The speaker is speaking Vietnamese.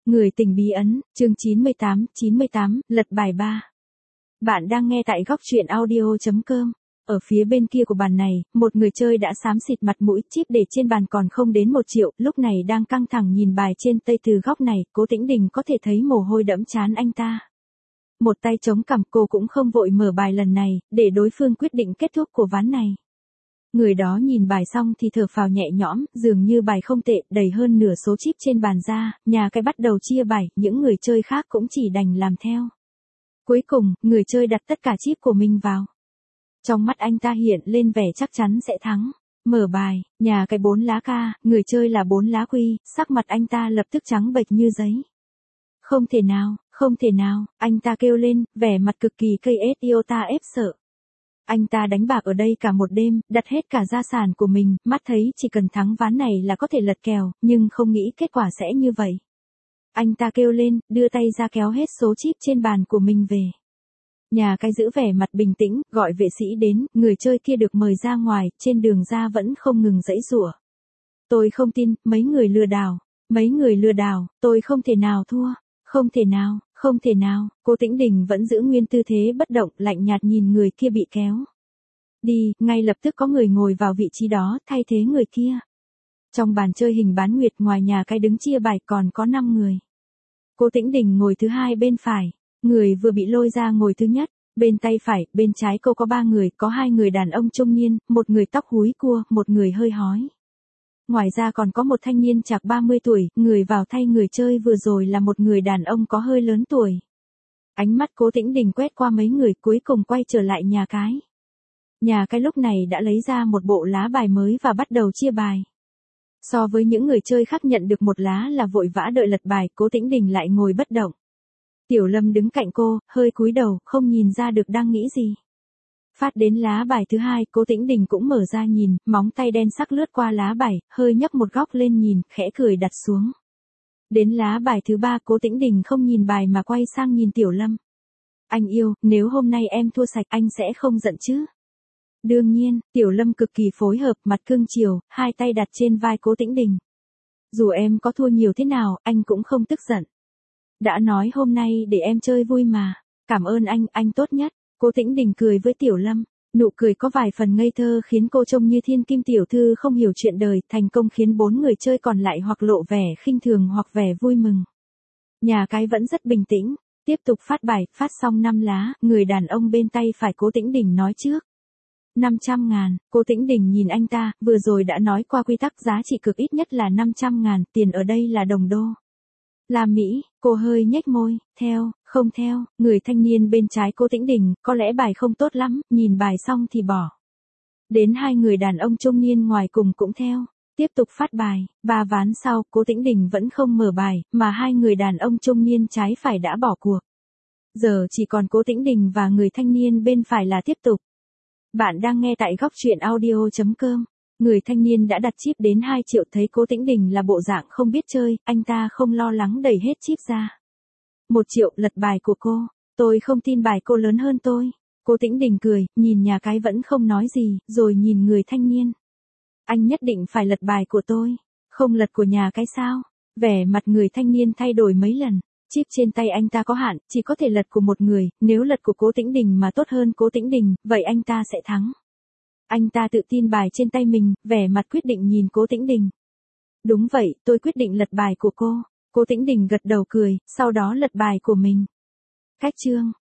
Người tình bí ẩn, chương 98, lật bài 3. Bạn đang nghe tại góc truyện audio.com. Ở phía bên kia của bàn này, một người chơi đã xám xịt mặt mũi, chip để trên bàn còn không đến 1 triệu, lúc này đang căng thẳng nhìn bài trên tay. Từ góc này, Cố Tĩnh Đình có thể thấy mồ hôi đẫm trán anh ta. Một tay chống cằm, cô cũng không vội mở bài lần này, để đối phương quyết định kết thúc của ván này. Người đó nhìn bài xong thì thở phào nhẹ nhõm, dường như bài không tệ, đầy hơn nửa số chip trên bàn ra, nhà cái bắt đầu chia bài, những người chơi khác cũng chỉ đành làm theo. Cuối cùng, người chơi đặt tất cả chip của mình vào. Trong mắt anh ta hiện lên vẻ chắc chắn sẽ thắng. Mở bài, nhà cái 4 lá ca, người chơi là 4 lá quy, sắc mặt anh ta lập tức trắng bệch như giấy. Không thể nào, anh ta kêu lên, vẻ mặt cực kỳ cây iota ép sợ. Anh ta đánh bạc ở đây cả một đêm, đặt hết cả gia sản của mình, mắt thấy chỉ cần thắng ván này là có thể lật kèo, nhưng không nghĩ kết quả sẽ như vậy. Anh ta kêu lên, đưa tay ra kéo hết số chip trên bàn của mình về. Nhà cái giữ vẻ mặt bình tĩnh, gọi vệ sĩ đến, người chơi kia được mời ra ngoài, trên đường ra vẫn không ngừng giãy giụa. Tôi không tin, mấy người lừa đảo, tôi không thể nào thua, không thể nào, Cố Tĩnh Đình vẫn giữ nguyên tư thế bất động, lạnh nhạt nhìn người kia bị kéo đi, ngay lập tức có người ngồi vào vị trí đó, thay thế người kia. Trong bàn chơi hình bán nguyệt ngoài nhà cái đứng chia bài còn có 5 người. Cố Tĩnh Đình ngồi thứ 2 bên phải, người vừa bị lôi ra ngồi thứ nhất, bên tay phải, bên trái cô có 3 người, có 2 người đàn ông trung niên, một người tóc húi cua, một người hơi hói. Ngoài ra còn có một thanh niên chạc 30 tuổi, người vào thay người chơi vừa rồi là một người đàn ông có hơi lớn tuổi. Ánh mắt Cố Tĩnh Đình quét qua mấy người, cuối cùng quay trở lại nhà cái. Nhà cái lúc này đã lấy ra một bộ lá bài mới và bắt đầu chia bài. So với những người chơi khác nhận được một lá là vội vã đợi lật bài, Cố Tĩnh Đình lại ngồi bất động. Tiểu Lâm đứng cạnh cô, hơi cúi đầu, không nhìn ra được đang nghĩ gì. Phát đến lá bài thứ 2, Cố Tĩnh Đình cũng mở ra nhìn, móng tay đen sắc lướt qua lá bài, hơi nhấc một góc lên nhìn, khẽ cười đặt xuống. Đến lá bài thứ 3, Cố Tĩnh Đình không nhìn bài mà quay sang nhìn Tiểu Lâm. Anh yêu, nếu hôm nay em thua sạch anh sẽ không giận chứ? Đương nhiên, Tiểu Lâm cực kỳ phối hợp, mặt cưng chiều, hai tay đặt trên vai Cố Tĩnh Đình. Dù em có thua nhiều thế nào, anh cũng không tức giận. Đã nói hôm nay để em chơi vui mà. Cảm ơn anh tốt nhất. Cố Tĩnh Đình cười với Tiểu Lâm, nụ cười có vài phần ngây thơ khiến cô trông như thiên kim tiểu thư không hiểu chuyện đời, thành công khiến 4 người chơi còn lại hoặc lộ vẻ khinh thường hoặc vẻ vui mừng. Nhà cái vẫn rất bình tĩnh, tiếp tục phát bài, phát xong 5 lá, người đàn ông bên tay phải Cố Tĩnh Đình nói trước. 500.000, Cố Tĩnh Đình nhìn anh ta, vừa rồi đã nói qua quy tắc giá trị cực ít nhất là 500.000, tiền ở đây là đồng đô la Mỹ, cô hơi nhếch môi, không theo, người thanh niên bên trái Cố Tĩnh Đình, có lẽ bài không tốt lắm, nhìn bài xong thì bỏ. Đến 2 người đàn ông trung niên ngoài cùng cũng theo, tiếp tục phát bài, 3 ván sau, Cố Tĩnh Đình vẫn không mở bài, mà 2 người đàn ông trung niên trái phải đã bỏ cuộc. Giờ chỉ còn Cố Tĩnh Đình và người thanh niên bên phải là tiếp tục. Bạn đang nghe tại góc truyện audio.com. Người thanh niên đã đặt chip đến 2 triệu, thấy Cố Tĩnh Đình là bộ dạng không biết chơi, anh ta không lo lắng đẩy hết chip ra. 1 triệu, lật bài của cô. Tôi không tin bài cô lớn hơn tôi. Cố Tĩnh Đình cười, nhìn nhà cái vẫn không nói gì, rồi nhìn người thanh niên. Anh nhất định phải lật bài của tôi. Không lật của nhà cái sao? Vẻ mặt người thanh niên thay đổi mấy lần. Chip trên tay anh ta có hạn, chỉ có thể lật của một người, nếu lật của Cố Tĩnh Đình mà tốt hơn Cố Tĩnh Đình, vậy anh ta sẽ thắng. Anh ta tự tin bài trên tay mình, vẻ mặt quyết định nhìn Cố Tĩnh Đình. Đúng vậy, tôi quyết định lật bài của cô. Cố Tĩnh Đình gật đầu cười, sau đó lật bài của mình. Cách chương.